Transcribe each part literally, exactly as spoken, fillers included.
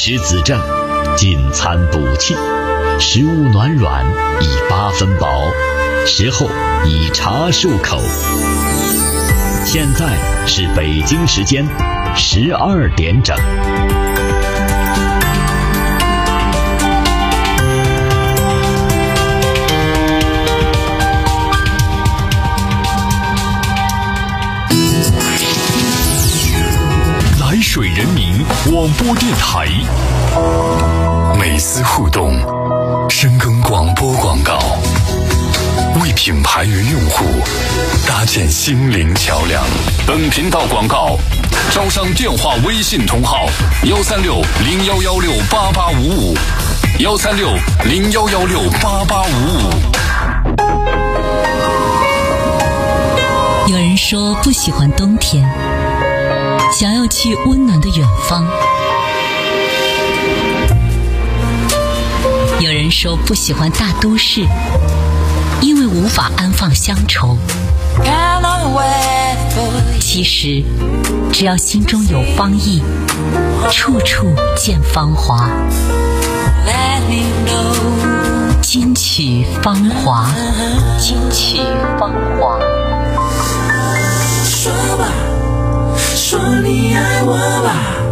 湿子正，进餐补气，食物暖软，以八分饱，食后以茶漱口。现在是北京时间十二点整。 来水人民广播电台，美思互动，深耕广播广告，为品牌与用户搭建心灵桥梁。本频道广告招商电话微信同号幺三六零幺幺六八八五五幺三六零幺幺六八八五五。 有人说不喜欢冬天，想要去温暖的远方。有人说不喜欢大都市，因为无法安放乡愁。其实只要心中有芳意，处处见芳华。金曲芳华，金曲芳华。 说吧，说你爱我吧。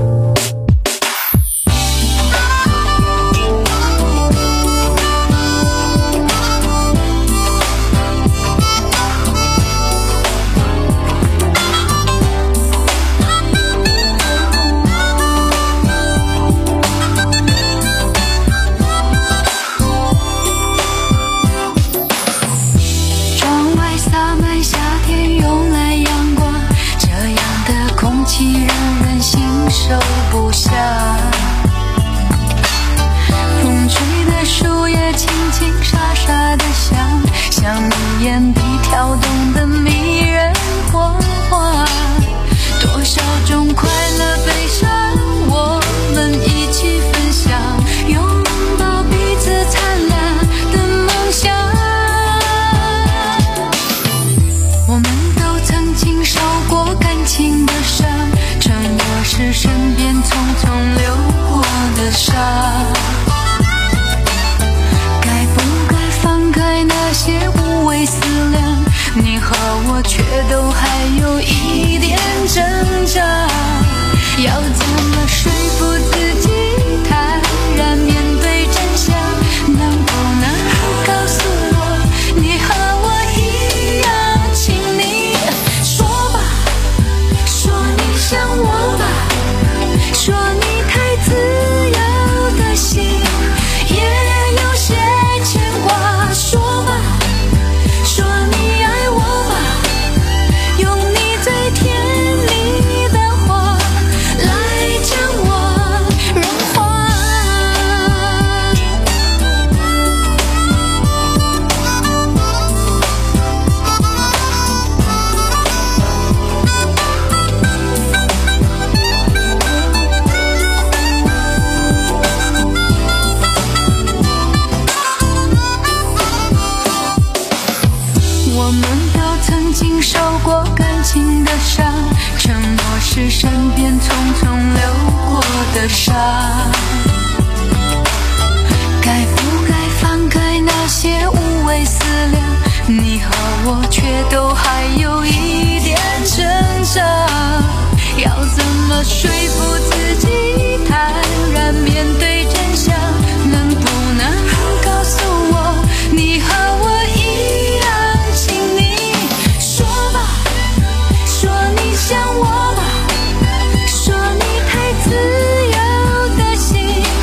收不下，风吹的树叶轻轻沙沙的响，像你眼底跳动的迷人火花。多少种快乐悲伤，我们一起分享，拥抱彼此灿烂的梦想。我们都曾经受过感情的伤，承诺是身边匆匆流过的沙，该不该放开那些无谓思量？你和我却都还有一点挣扎，要怎么说服自己坦然面对真相？能不能告诉我，你和我一样，请你说吧，说你想我吧，说你太自由的心也有些牵挂。说吧，说你爱我吧，用你最甜蜜的话来将我融化。我们都曾经受过感情的伤，承诺是身边匆匆流过的沙，该不该放开那些无谓思量？你和我却都还有一点挣扎，要怎么说服自己坦然面对真相？能不能告诉我，你和我一样？想我吧，说你太自由的心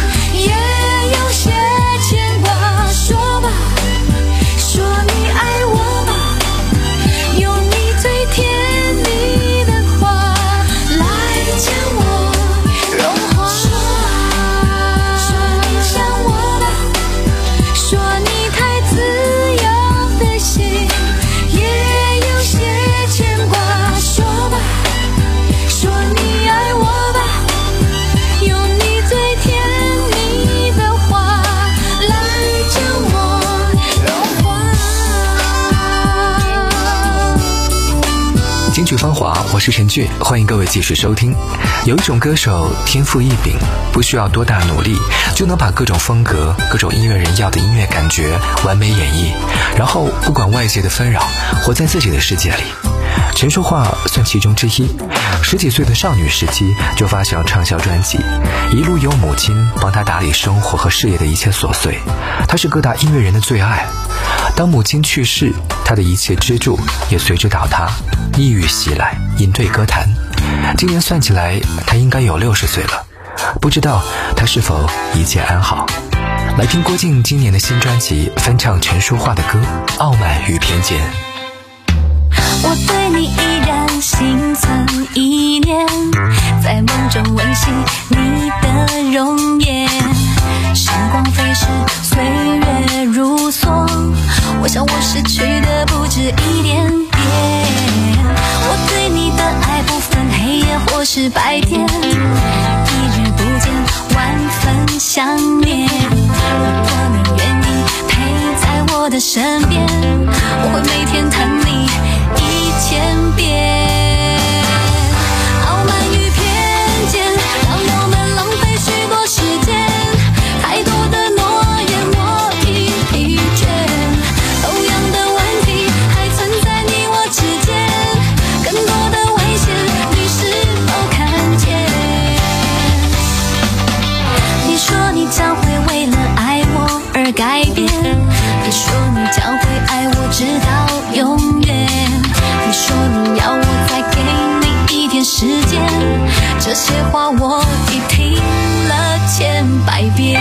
金曲芳华，我是陈俊，欢迎各位继续收听。有一种歌手天赋异禀，不需要多大努力就能把各种风格、各种音乐人要的音乐感觉完美演绎，然后不管外界的纷扰，活在自己的世界里。陈淑桦算其中之一。十几岁的少女时期就发行畅销专辑，一路有母亲帮她打理生活和事业的一切琐碎，她是各大音乐人的最爱。当母亲去世，她的一切支柱也随之倒塌，抑郁袭来，隐退歌坛。今年算起来，她应该有六十岁了，不知道她是否一切安好。来听郭靖今年的新专辑，翻唱陈淑桦的歌《傲慢与偏见》。 我对你依然心存依恋，在梦中温习你的容颜。时光飞逝，岁月如梭，我想我失去的不止一点点。我对你的爱不分黑夜或是白天，一日不见，万分想念。如果你愿意陪在我的身边，我会每天疼你一千遍。傲慢与偏见让我们浪费许多时间，太多的诺言我已疲倦，同样的问题还存在你我之间，更多的危险你是否看见？你说你将会为了爱我而改变，你说你将会爱我直到永远，你说你要我再给你一点时间，这些话我已听了千百遍。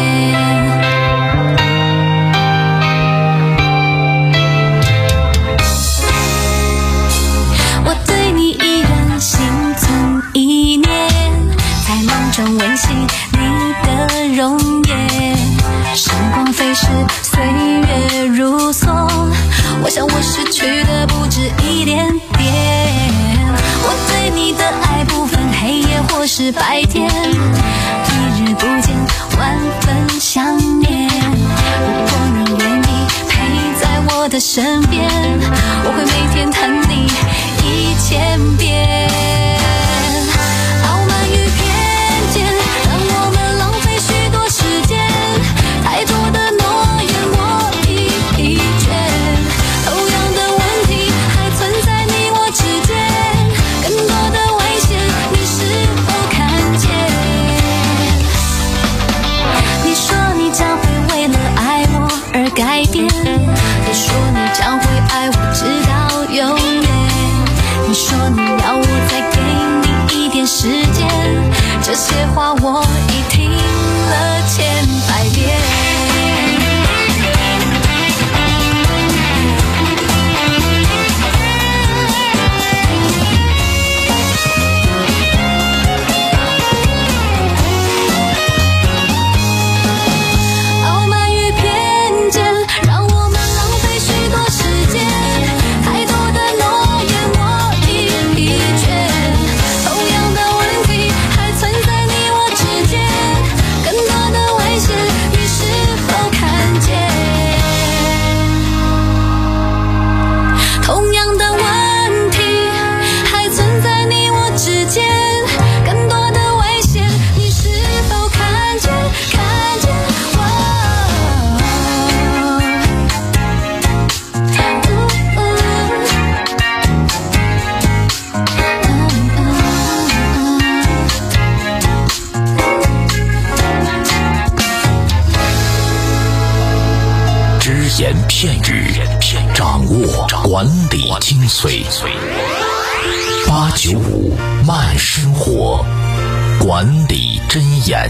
我对你依然心存依念，在梦中温习你的容颜。时光飞逝，岁月如梭，我想我失去的不止一点点。我对你的爱不分黑夜或是白天，一日不见，万分想念。如果你愿意陪在我的身边，我会每天疼你一千遍。傲慢与偏见让我们浪费许多时间，太多的诺言我已疲倦，同样的问题还存在你我之间，更多的危险你是否看见？你说你将会为了爱我而改变，你说你将会爱我直到永远，你说你要我再给你一点时间，这些话我已听了千百遍。傲慢与偏见让我们浪费许多时间，太多的诺言我已疲倦，同样的问题还存在你我之间，更多的危险你是否看见？同样的问题还存在你我之间，更多的危险你是否看见？看见只言片语，掌握管理精髓。八九五慢生活，管理箴言。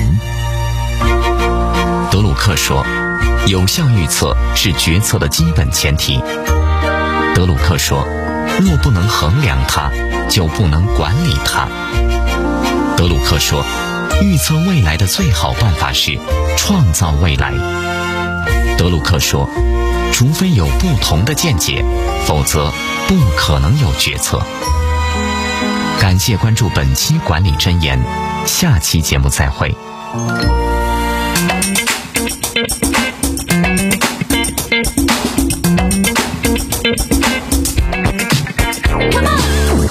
德鲁克说，有效预测是决策的基本前提。德鲁克说，若不能衡量它，就不能管理它。德鲁克说，预测未来的最好办法是创造未来。德鲁克说，除非有不同的见解，否则不可能有决策。感谢关注本期管理箴言，下期节目再会。Come on!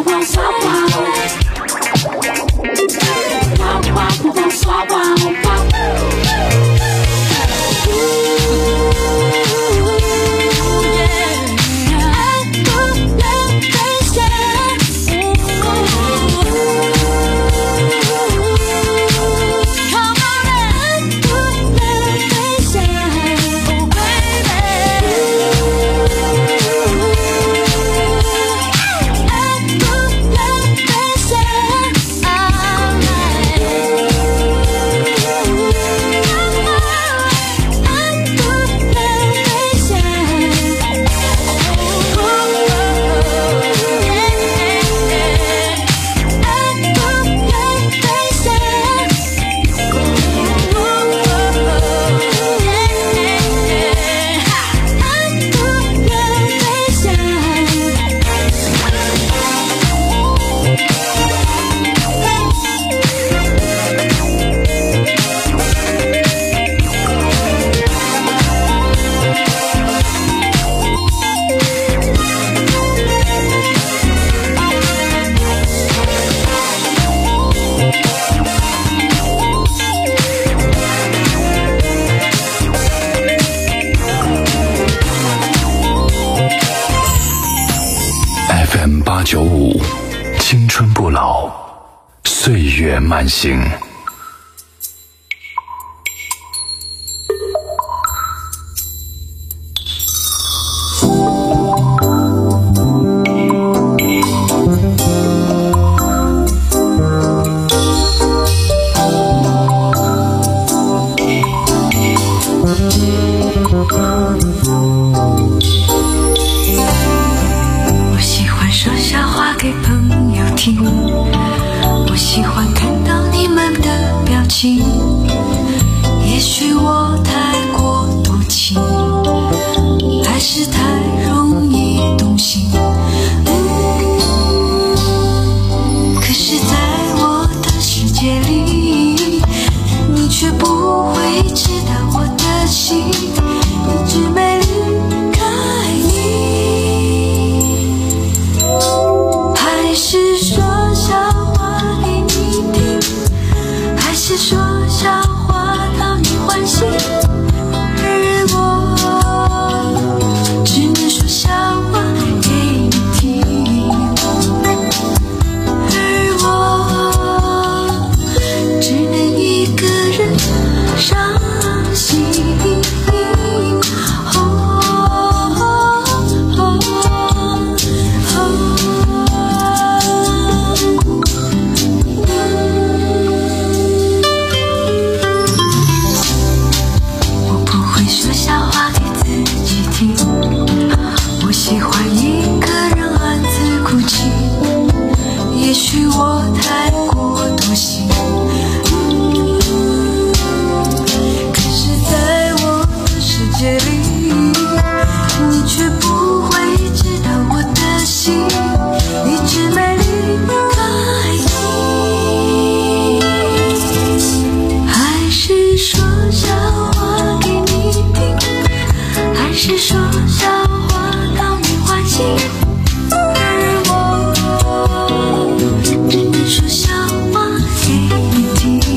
八九五，青春不老，岁月慢行。 我喜欢看到你们的表情，也许我太过多情，还是太容易动心、嗯、可是在我的世界里，你却不会知道我的心一直没离开你。还是说笑话给你听，还是说笑话讨你欢心，而我只能说笑话给你听，而我只能一个人伤心。也许我太过多心、嗯、可是在我的世界里，你却不会知道我的心一直没离开你。还是说笑话给你听，还是说笑话讨你欢心，说笑话给你听，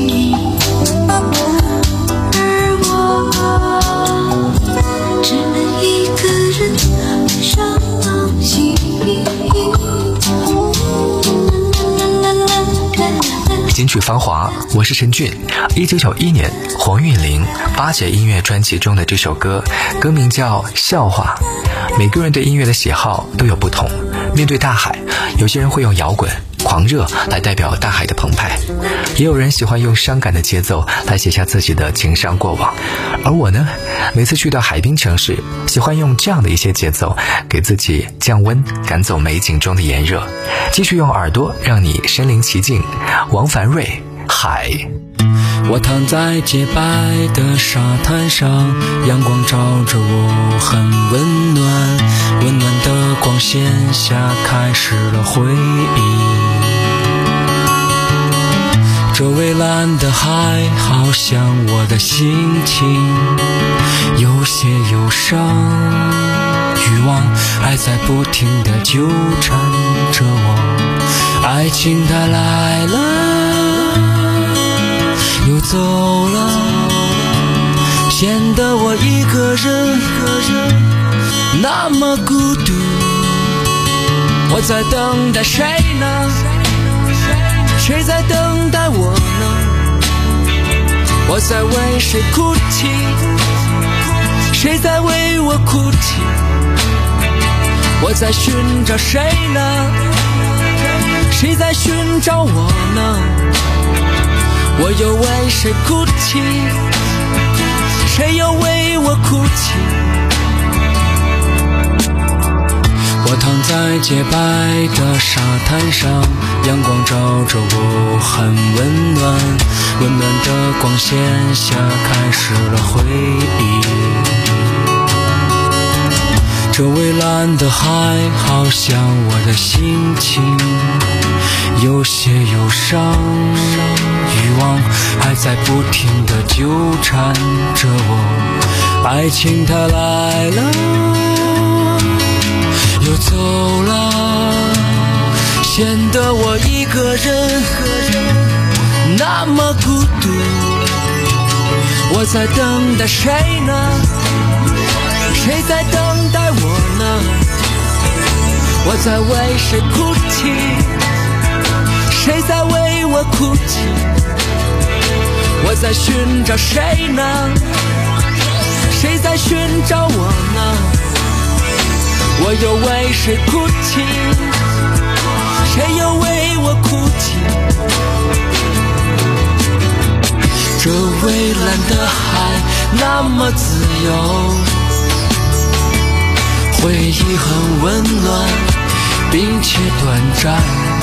而我只能一个人伤心。 金曲芳华，我是陈俊。一九九一年，黄韵玲八姐音乐专辑中的这首歌，歌名叫《笑话》。每个人对音乐的喜好都有不同，面对大海，有些人会用摇滚狂热来代表大海的澎湃，也有人喜欢用伤感的节奏来写下自己的情伤过往。而我呢，每次去到海滨城市，喜欢用这样的一些节奏给自己降温，赶走美景中的炎热，继续用耳朵让你身临其境。王凡瑞，海。 我躺在洁白的沙滩上，阳光照着我很温暖，温暖的光线下开始了回忆。这蔚蓝的海好像我的心情，有些忧伤，欲望还在不停地纠缠着我。 爱情它来了又走了，显得我一个人那么孤独。我在等待谁呢？谁在等待我呢？我在为谁哭泣？谁在为我哭泣？我在寻找谁呢？谁在寻找我呢？我又为谁哭泣？谁又为我哭泣？我躺在洁白的沙滩上，阳光照着我很温暖，温暖的光线下开始了回忆。这蔚蓝的海好像我的心情，有些忧伤，欲望还在不停地纠缠着我。爱情它来了又走了，显得我一个人那么孤独。我在等待谁呢？谁在等待我呢？我在为谁哭泣？谁在为我哭泣？我在寻找谁呢？谁在寻找我呢？我又为谁哭泣？谁又为我哭泣？这蔚蓝的海那么自由，回忆很温暖并且短暂。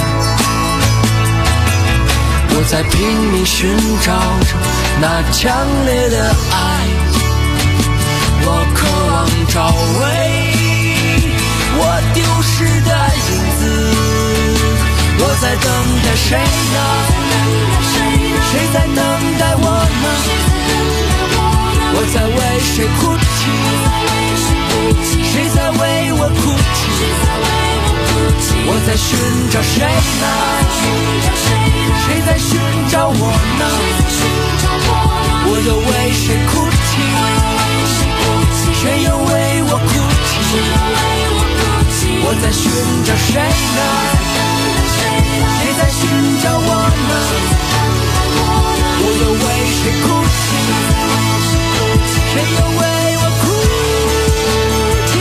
我在拼命寻找那强烈的爱，我渴望找回我丢失的影子。我在等待谁呢？谁在等待我呢？我在为谁哭泣？谁在为我哭泣？我在寻找谁呢？谁在寻找我呢？我又为谁哭泣？谁又为我哭泣？我在寻找谁呢？谁在寻找我呢？我又为谁哭泣？谁又为我哭泣？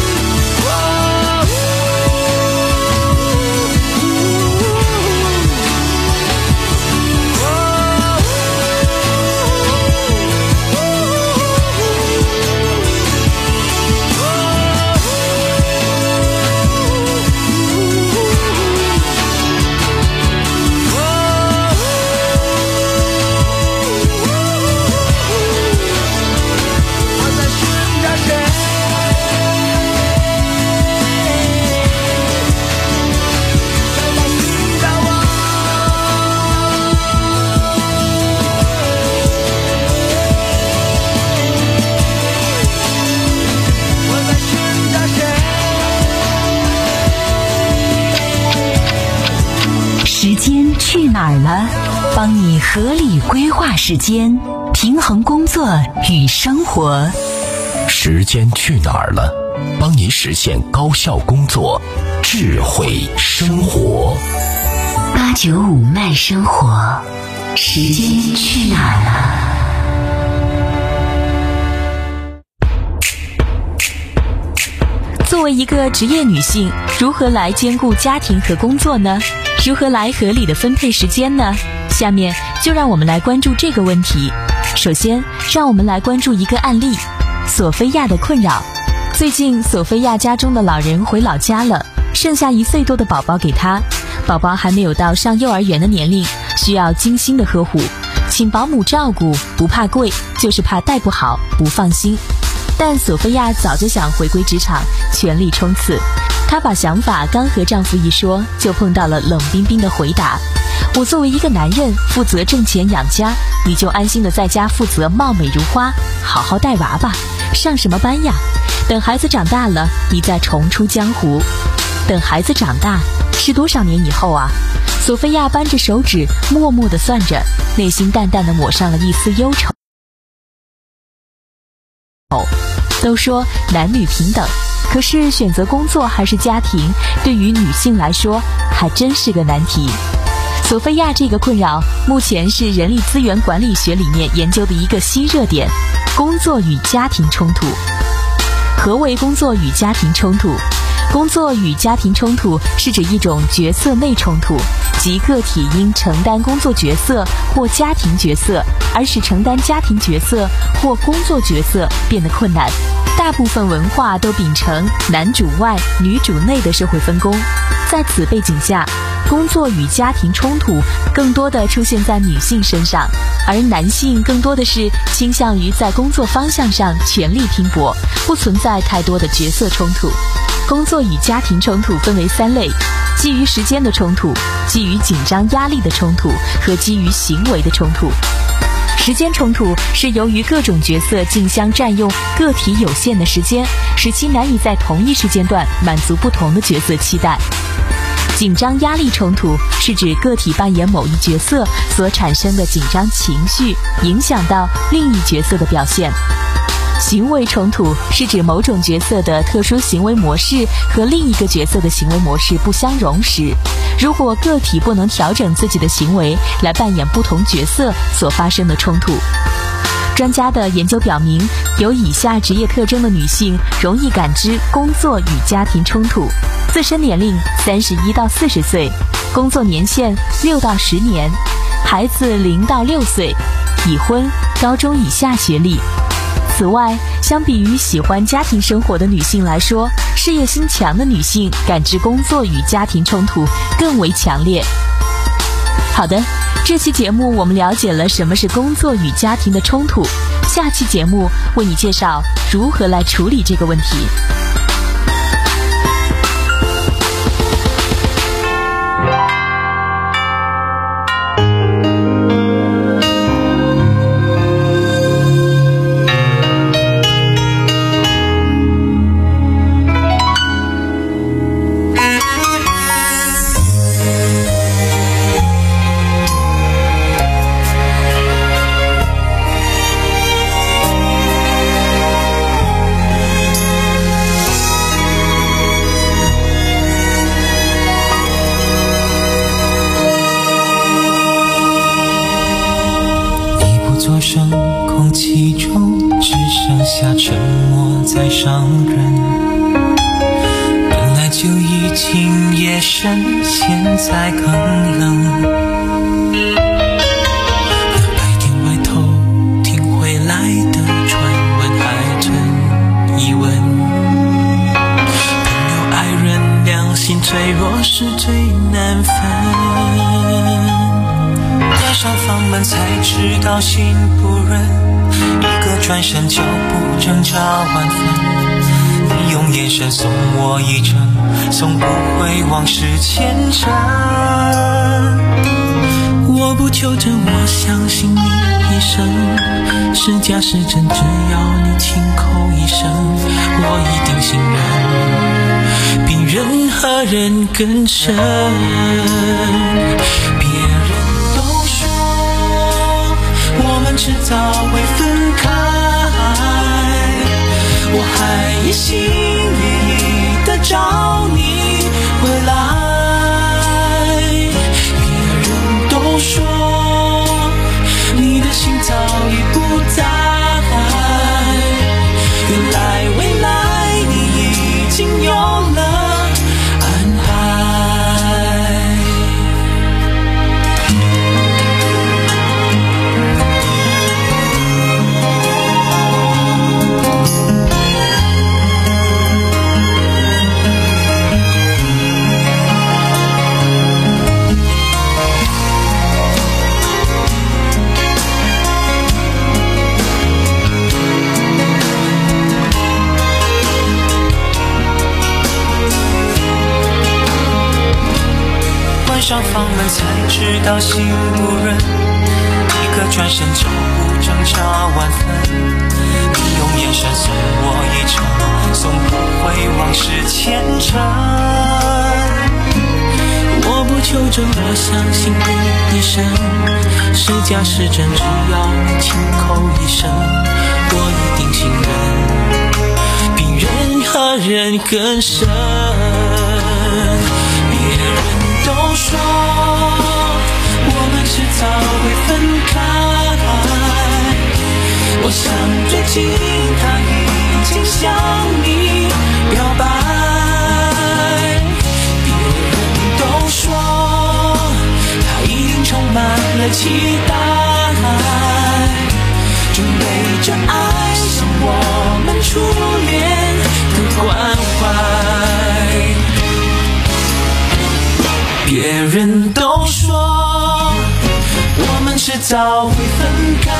时间去哪儿了？帮你合理规划时间，平衡工作与生活。 时间去哪儿了？帮你实现高效工作，智慧生活。 八九五慢生活，时间去哪儿了？作为一个职业女性，如何来兼顾家庭和工作呢？如何来合理的分配时间呢？下面就让我们来关注这个问题。首先，让我们来关注一个案例：索菲亚的困扰。最近，索菲亚家中的老人回老家了，剩下一岁多的宝宝给她。宝宝还没有到上幼儿园的年龄，需要精心的呵护，请保姆照顾，不怕贵，就是怕带不好，不放心。但索菲亚早就想回归职场，全力冲刺。她把想法刚和丈夫一说，就碰到了冷冰冰的回答：我作为一个男人，负责挣钱养家，你就安心的在家负责貌美如花，好好带娃吧，上什么班呀？等孩子长大了，你再重出江湖。等孩子长大， 是多少年以后啊？索菲亚扳着手指，默默地算着，内心淡淡地抹上了一丝忧愁。都说男女平等，可是选择工作还是家庭，对于女性来说还真是个难题。索菲亚这个困扰目前是人力资源管理学里面研究的一个新热点：工作与家庭冲突。何为工作与家庭冲突？工作与家庭冲突是指一种角色内冲突，即个体因承担工作角色或家庭角色，而使承担家庭角色或工作角色变得困难。大部分文化都秉承男主外女主内的社会分工，在此背景下，工作与家庭冲突更多的出现在女性身上，而男性更多的是倾向于在工作方向上全力拼搏，不存在太多的角色冲突。工作与家庭冲突分为三类：基于时间的冲突、基于紧张压力的冲突和基于行为的冲突。时间冲突是由于各种角色竞相占用个体有限的时间，使其难以在同一时间段满足不同的角色期待。紧张压力冲突是指个体扮演某一角色所产生的紧张情绪影响到另一角色的表现。行为冲突是指某种角色的特殊行为模式和另一个角色的行为模式不相容时，如果个体不能调整自己的行为来扮演不同角色所发生的冲突。专家的研究表明，有以下职业特征的女性容易感知工作与家庭冲突：自身年龄三十一到四十岁，工作年限六到十年，孩子零到六岁，已婚，高中以下学历。此外，相比于喜欢家庭生活的女性来说，事业心强的女性感知工作与家庭冲突更为强烈。好的，这期节目我们了解了什么是工作与家庭的冲突，下期节目为你介绍如何来处理这个问题。 空气中只剩下沉默在伤人，本来就已经夜深，现在更冷。那白天外头听回来的传闻还成疑问，朋友爱人良心脆弱是最难分，关上房门才知道心不忍，一个转身脚步挣扎万分，你用眼神送我一程，送不回往事前尘。我不求证，我相信你一生，是假是真，只要你轻口一声，我一定信任，比任何人更深。别人我们迟早会分开，我还一心一意地找你回来。别人都说你的心早已不在，原来未来你已经有了安排。上房门才知道心不忍，一个转身脚步挣扎万分，你用眼神送我一程，送不回往事前尘。 求着我相信的一生，是假是真，只要你轻口一声，我一定信任，比任何人更深。别人都说我们迟早会分开，我想最近他已经向你表白。别人都说他一定充满了期待，准备着爱上我们初恋的关怀。别人都说我们迟早会分开，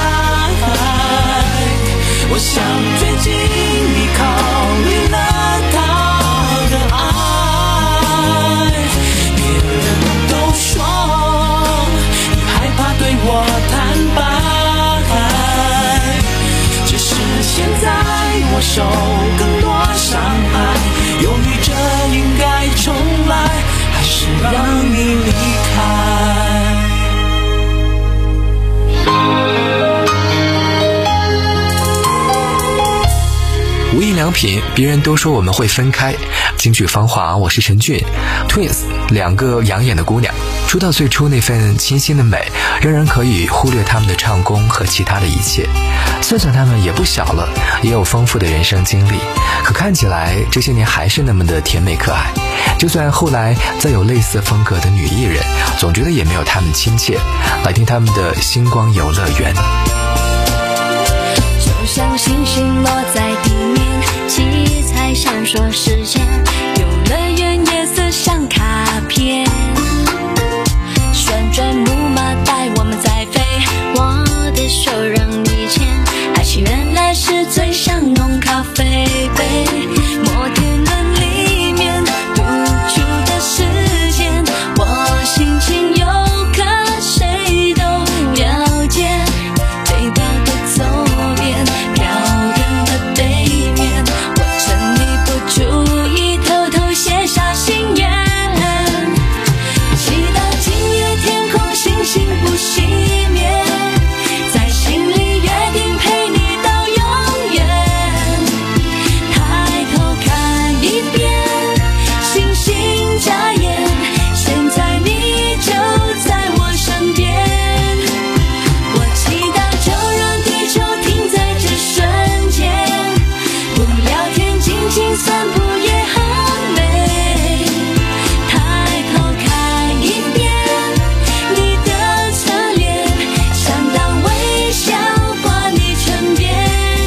我想最近你考虑了他的爱。别人都说你害怕对我坦白，只是现在我受更多伤害，犹豫着应该重来还是让你离开。 无印良品，别人都说我们会分开。京剧芳华，我是陈俊。 Twins 两个养眼的姑娘，出道最初那份清新的美，让人可以忽略他们的唱功和其他的一切。算算他们也不小了，也有丰富的人生经历，可看起来这些年还是那么的甜美可爱。就算后来再有类似风格的女艺人，总觉得也没有他们亲切。来听他们的星光游乐园。 就像星星落在地面，七彩闪烁世界，游乐园夜色像卡片，旋转木马带我们在飞，我的手让你牵，爱情原来是最像浓咖啡杯，摩天轮里面独处的时间，我心情有可谁都了解，背包的左边，票根的背面，我趁你不注意偷偷写下心愿，祈祷今夜天空星星不熄灭，在心里约定陪你到永远，抬头看一遍，星星眨眼，现在你就在我身边，我祈祷就让地球停在这瞬间，不聊天静静散步也很美，抬头看一遍你的侧脸，想当微笑挂你唇边，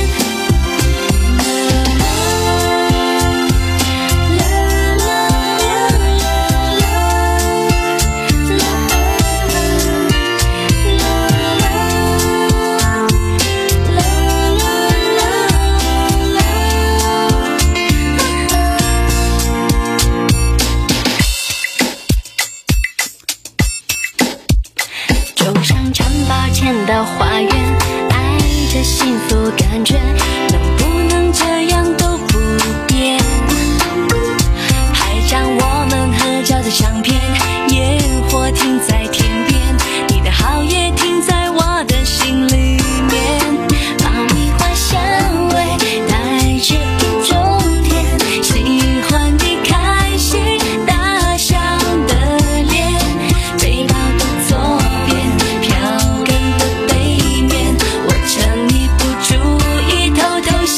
就像城堡前的花园，爱着幸福感觉，能不能这样都不变，拍张我们合照的相片，烟火停在天边，你的好也停在我的心里面，爆米花香味带着一种甜，喜欢你开心大笑的脸，背包的左边，票根的背面，我趁你不注意偷偷写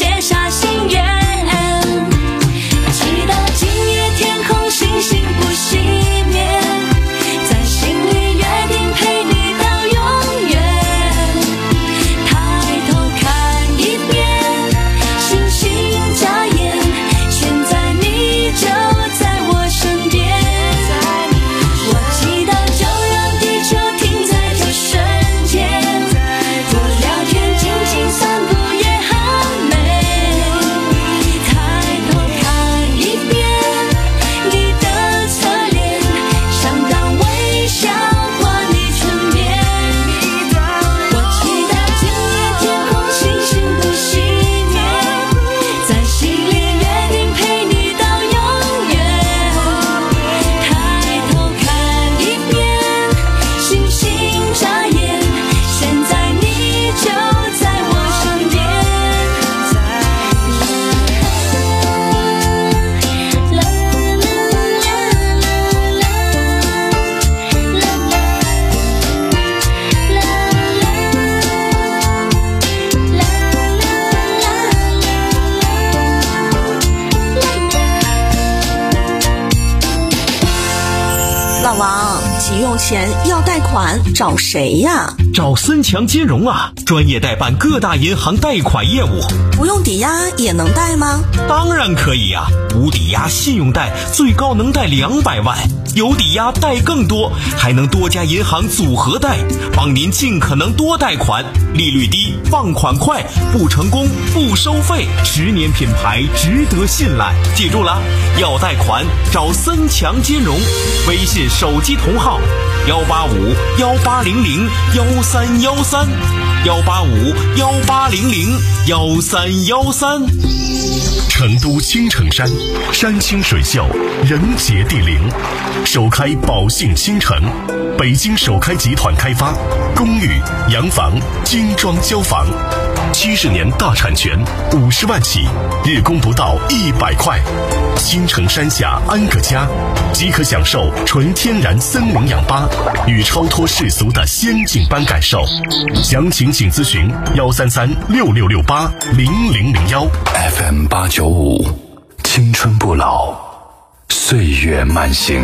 急用钱要贷款找谁呀？ 找森强金融啊，专业代办各大银行贷款业务。 不用抵押也能贷吗？ 当然可以呀、啊，无抵押信用贷最高能贷两百万，有抵押贷更多，还能多家银行组合贷，帮您尽可能多贷款，利率低，放款快，不成功不收费，十年品牌，值得信赖。记住了，要贷款找森强金融，微信手机同号幺八五幺八零零幺三幺三，幺八五幺八零零幺三幺三。 成都青城山，山清水秀，人杰地灵，首开宝信新城，北京首开集团开发，公寓、洋房、精装交房，七十年大产权，五十万起，日供不到一百块。新城山下安个家，即可享受纯天然森林氧吧与超脱世俗的仙境般感受。详情请咨询幺三三六六六八零零零幺 F M 八九五，青春不老，岁月慢行。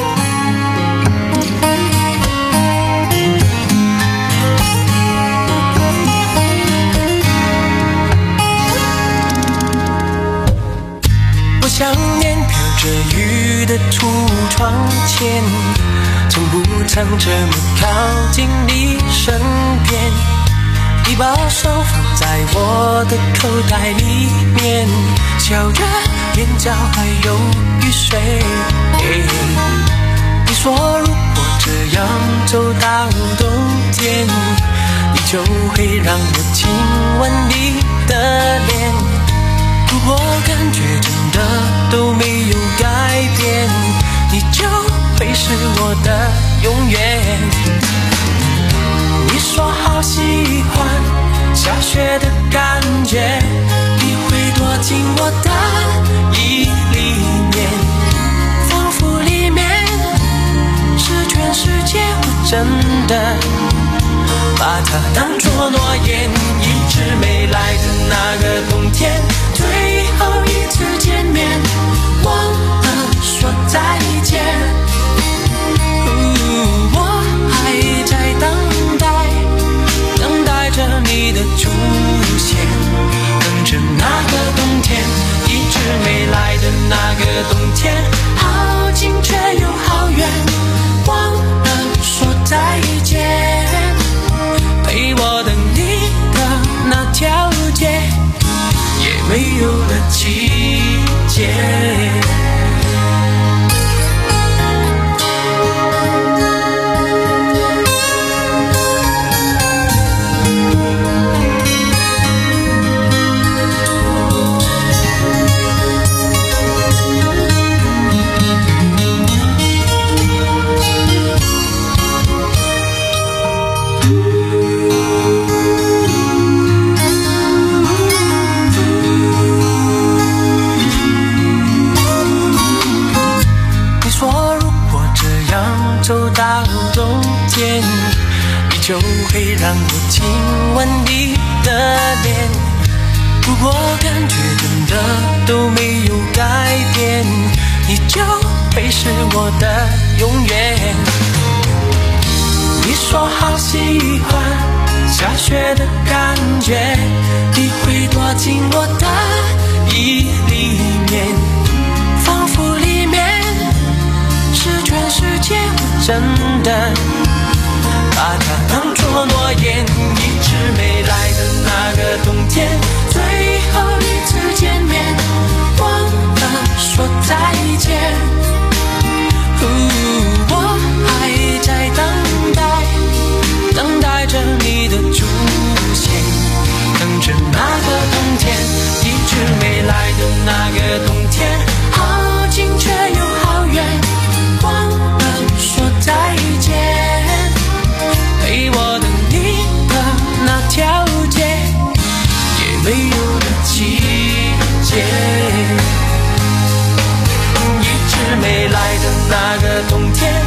想念飘着雨的橱窗前，从不曾这么靠近你身边，你把手放在我的口袋里面，笑着眼角还有雨水。你说如果这样走到冬天，你就会让我亲吻你的脸。如果感觉真的都没有改变，你就会是我的永远。你说好喜欢下雪的感觉，你会躲进我的衣里面，仿佛里面是全世界，我真的把它当作诺言。一直没来的那个冬天，最后一次见面，忘了说再见。我还在等待，等待着你的出现，等着那个冬天，一直没来的那个冬天，好近却又好远，忘了说再见。陪我等你的那条街，也没有了季节。就会让我亲吻你的脸。如果感觉真的都没有改变，你就会是我的永远。你说好喜欢下雪的感觉，你会躲进我的衣里面，仿佛里面是全世界，我真的把它当作诺言。一直没来的那个冬天，最后一次见面，忘了说再见。我还在等待，等待着你的出现，等着那个冬天，一直没来的那个冬天，好近却又好远，忘了说再见。陪我等你的那条街，也没有了季节。一直没来的那个冬天，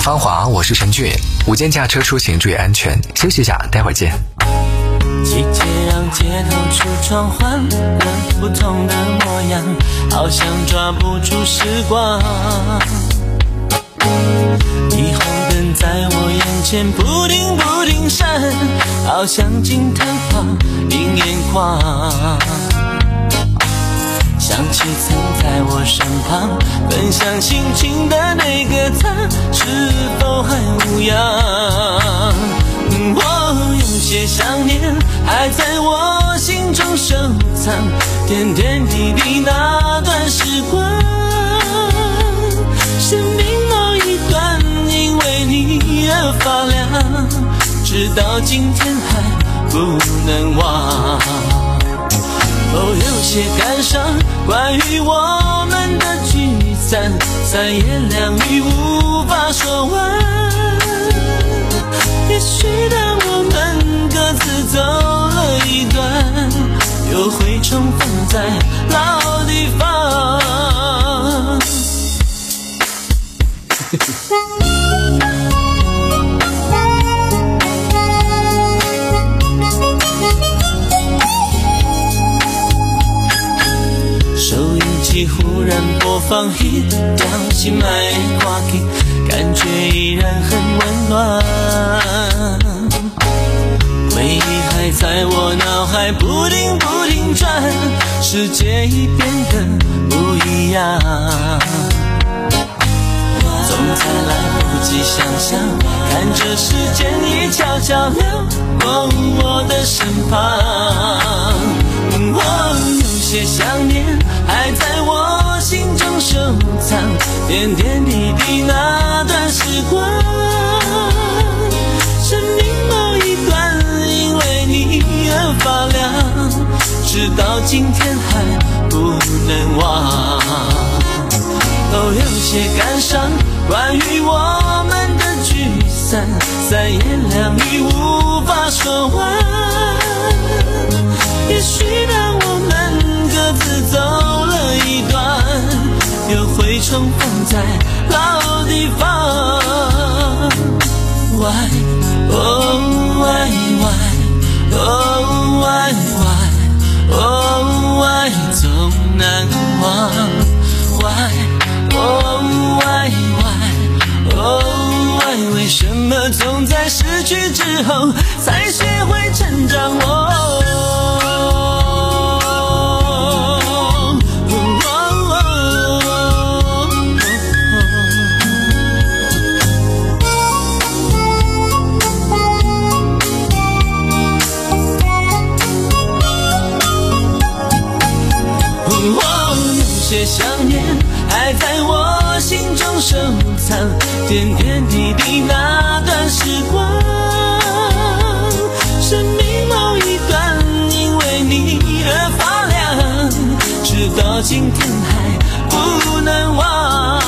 芳华，我是陈俊。午间驾车出行注意安全，休息一下，待会儿见。 季节让街头橱窗换了不同的模样，好像抓不住时光。霓虹灯在我眼前不停不停闪，好像惊叹号映眼眶。想起曾在我身旁分享心情的那个他，是否还无恙？我有些想念，还在我心中收藏，点点滴滴那段时光。生命某一段因为你而发亮，直到今天还不能忘。哦，有些感伤，关于我们的聚散，三言两语无法说完。也许当我们各自走了一段，又会重逢在老地方。收音机忽然播放一条新麦花给，感觉依然很温暖。回忆还在我脑海不停不停转，世界已变得不一样。总在来不及想象，看着时间已悄悄流过我的身旁。我有些想念，还在我心中收藏，点点滴滴那段时光。生命某一段因为你而发亮，直到今天还不能忘。哦，有些感伤，关于我们的聚散，三言两语无法说完。也许当我们各自走了一段，又会重逢在老地方。Why oh why why oh why why oh why 总难忘。Why oh why why oh why 为什么总在失去之后才学会成长？哦想念还在我心中收藏，点点滴滴那段时光。生命某一段因为你而发亮，直到今天还不能忘。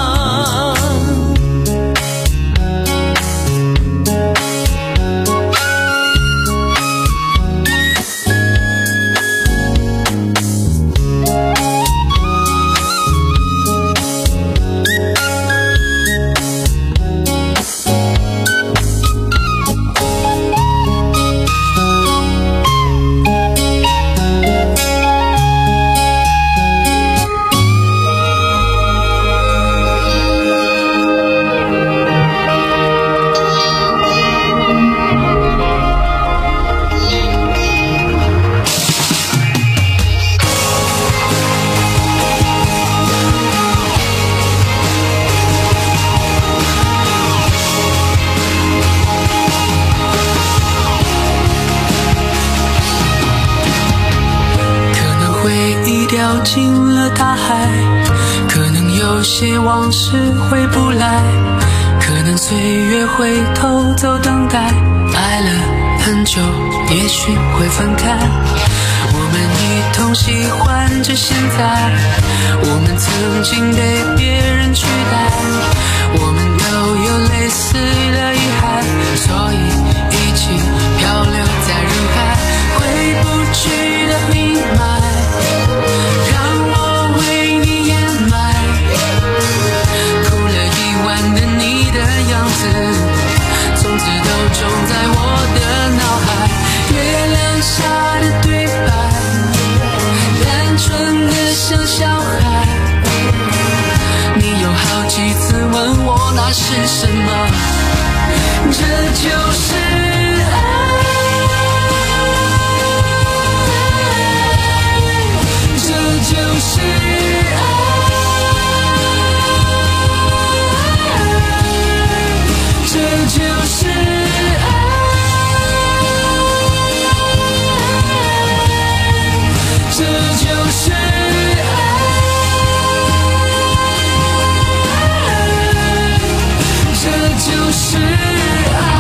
掉进了大海，可能有些往事回不来，可能岁月会偷走等待，爱了很久也许会分开。我们一同喜欢着现在，我们曾经被别人取代，我们都有类似的遗憾，所以一起漂流在人海，回不去的阴霾让我为你掩埋，哭了一晚的你的下的对白，单纯的像小孩。你有好几次问我那是什么，这就是爱，这就是爱，这就是爱，这就是爱，这就是爱。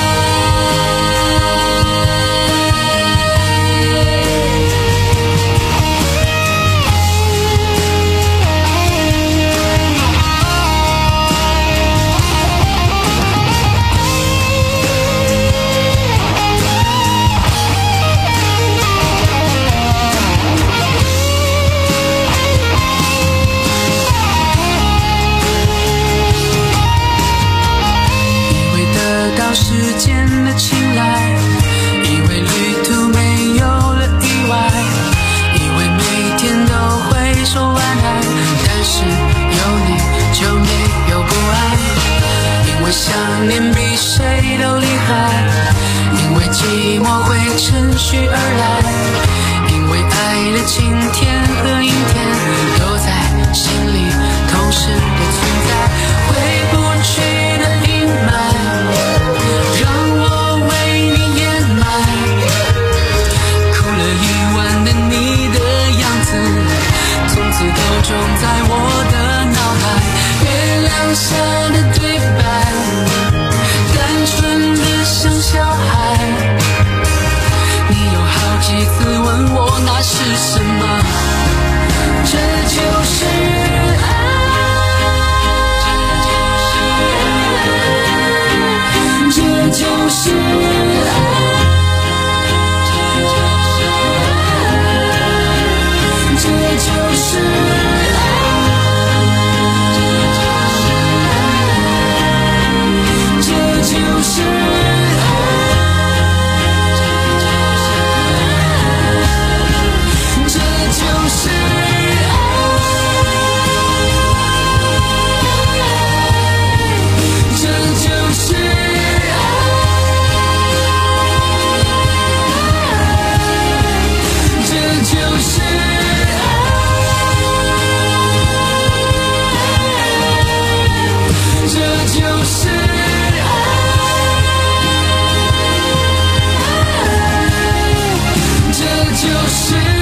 时间的青睐，以为旅途没有了意外，以为每天都会说晚安，但是有你就没有不安。因为想念比谁都厉害，因为寂寞会趁虚而来，因为爱的晴天和阴天都在心里同时的存在，回不去的阴霾让我为你掩埋，哭了一晚的你的样子从此都种在我的脑海，月亮下的对白单纯的像小孩，你有好几次问我那是什么，这就是爱，这就是爱，这就是爱，这就是爱，这就是爱，这就是爱，这就是爱，这就是爱，这就是爱。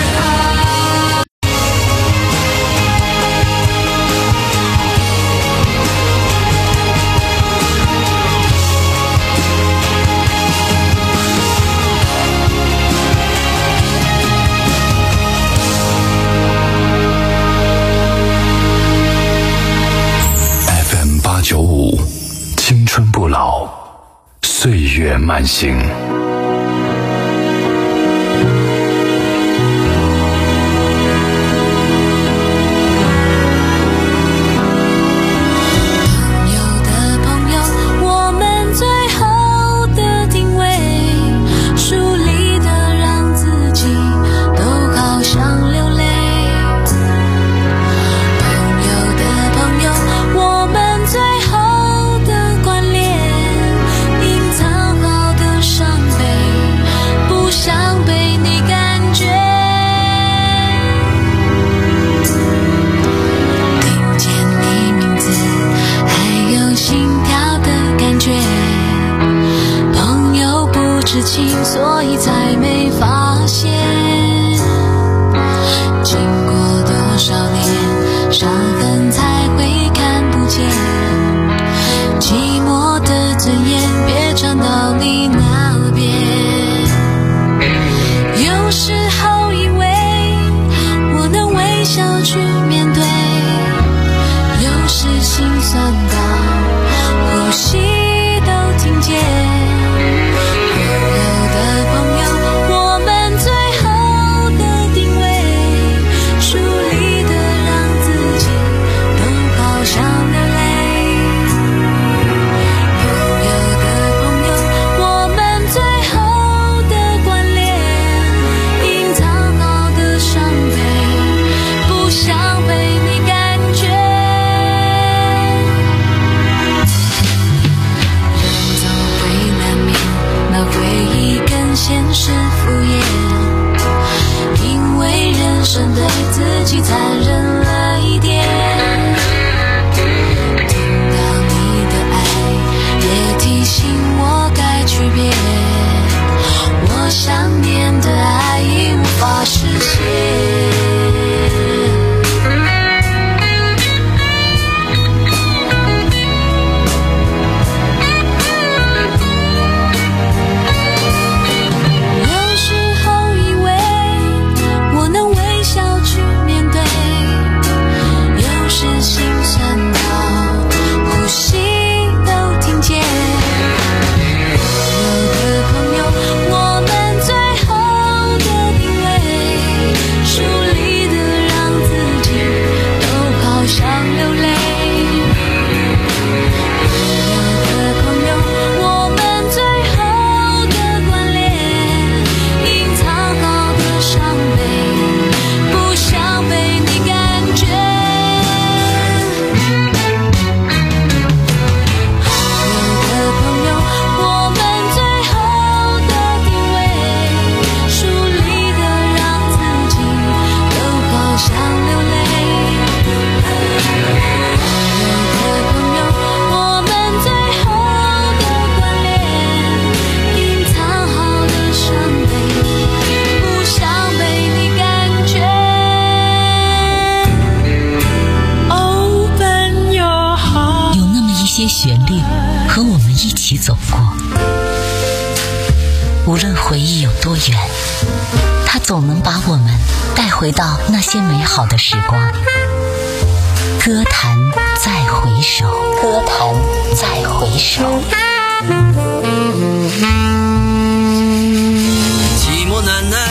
F M 八九五，青春不老，岁月慢行。 最后的关联，隐藏好的伤自己残忍了一点。听到你的爱，也提醒我该区别。我想念的爱已无法实现。 无论回忆有多远，它总能把我们带回到那些美好的时光。歌坛再回首，歌坛再回首。 寂寞难耐，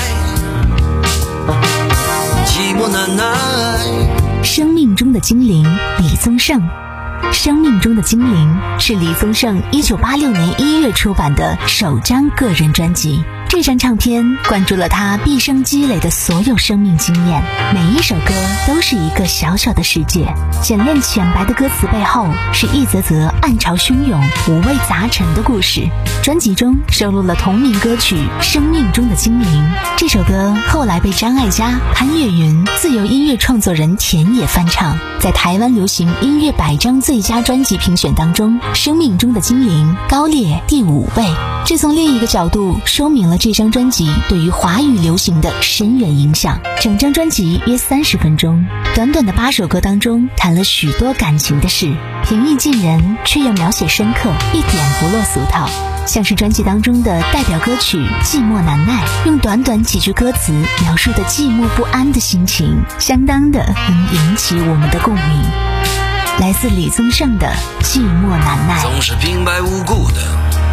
寂寞难耐。 生命中的精灵，李宗盛。生命中的精灵是李宗盛一九八六年一月出版的首张个人专辑。这张唱片灌注了他毕生积累的所有生命经验，每一首歌都是一个小小的世界。简练浅白的歌词背后，是一则则暗潮汹涌、五味杂陈的故事。专辑中收录了同名歌曲《生命中的精灵》，这首歌后来被张艾嘉、潘越云、自由音乐创作人田野翻唱，在台湾流行音乐百张最佳专辑评选当中，《生命中的精灵》高列第五位。这从另一个角度说明了这张专辑对于华语流行的深远影响。整张专辑约三十分钟，短短的八首歌当中谈了许多感情的事，平易近人，却又描写深刻，一点不落俗套。像是专辑当中的代表歌曲《寂寞难耐》，用短短几句歌词描述的寂寞不安的心情，相当的能引起我们的共鸣。来自李宗盛的《寂寞难耐》。 总是平白无故的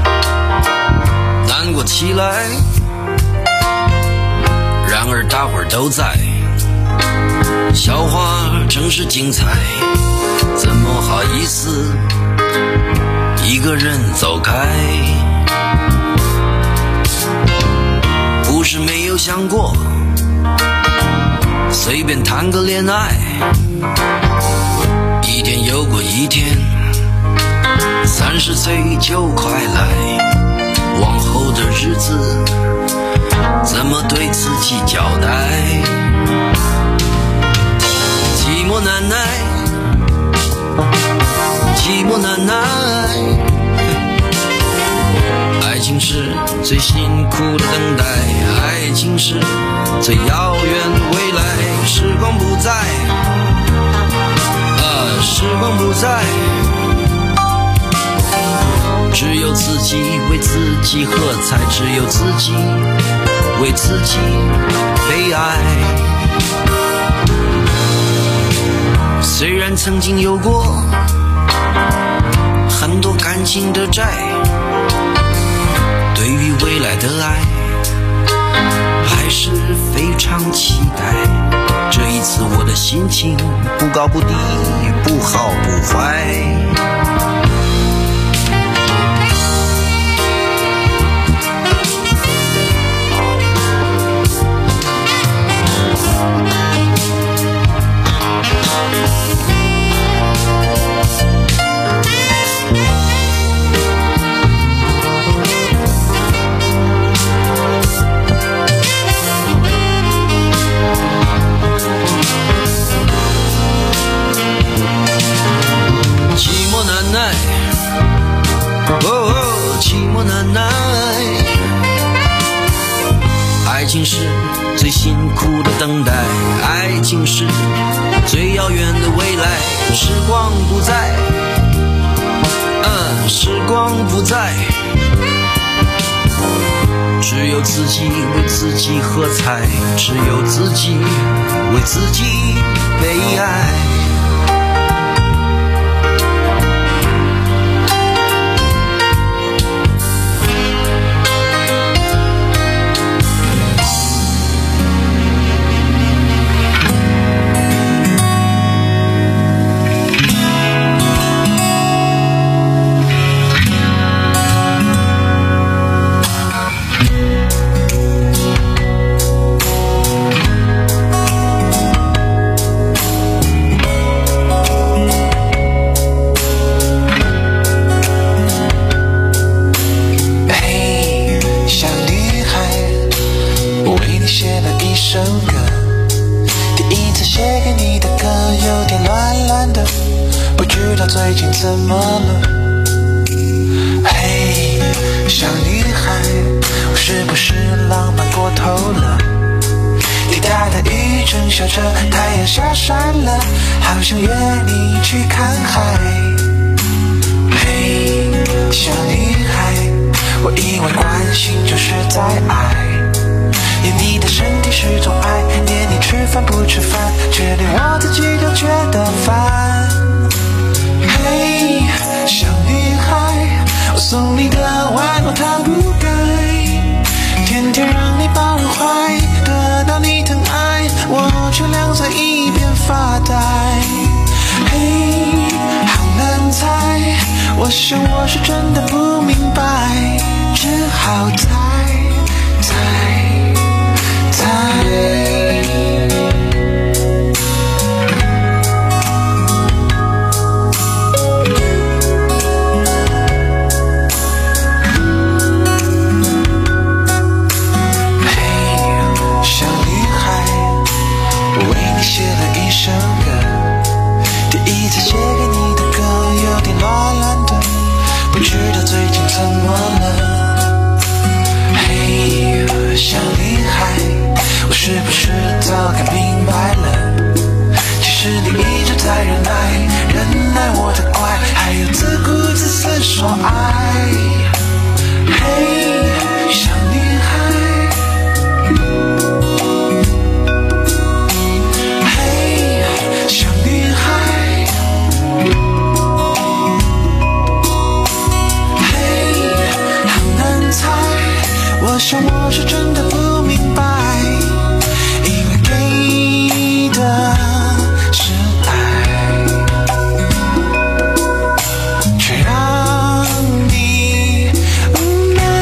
难过起来，然而大伙儿都在，笑话正是精彩，怎么好意思一个人走开？不是没有想过随便谈个恋爱，一天又过一天，三十岁就快来，往后的日子怎么对自己交代？寂寞难耐，寂寞难耐，爱情是最辛苦的等待，爱情是最遥远未来，时光不在啊，时光不在，只有自己为自己喝彩，只有自己为自己悲哀。虽然曾经有过很多感情的债，对于未来的爱还是非常期待。这一次我的心情不高不低，不好不坏。 最辛苦的等待，爱情是最遥远的未来。时光不再，嗯，时光不再，只有自己为自己喝彩，只有自己为自己悲哀。 最近怎么了？嘿，小女孩，我是不是浪漫过头了？滴答的雨正笑着，太阳下山了，好想约你去看海。嘿，小女孩，我以为关心就是在爱，念你的身体是种爱，念你吃饭不吃饭，却连我自己都觉得烦。嘿，小女孩，我送你的玩偶它不该，天天让你抱入怀，得到你疼爱，我却晾在一边发呆。嘿，好难猜，我想我是真的不明白，只好猜猜猜。写了一首歌，第一次写给你的歌有点乱乱的，不知道最近怎么了。嘿，小女孩，我是不是早该明白了？其实你一直在忍耐，忍耐我的怪，还有自顾自私说爱。嘿，小女孩，我想我是真的不明白，因为给的是爱，却让你无奈。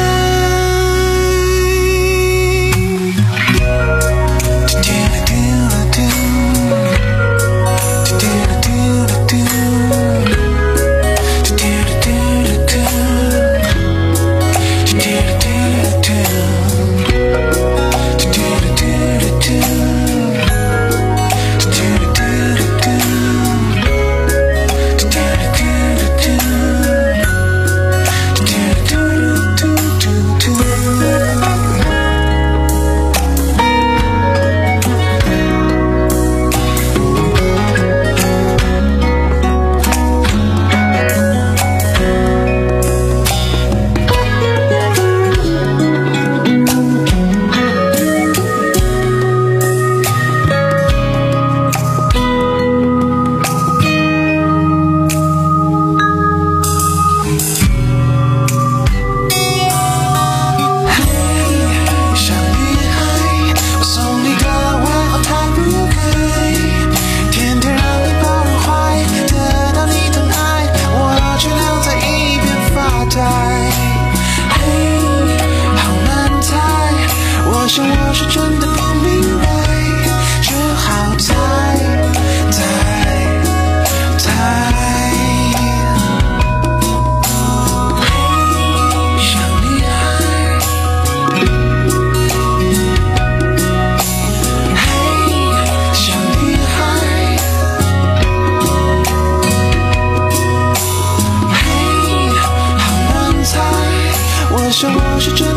我想我是真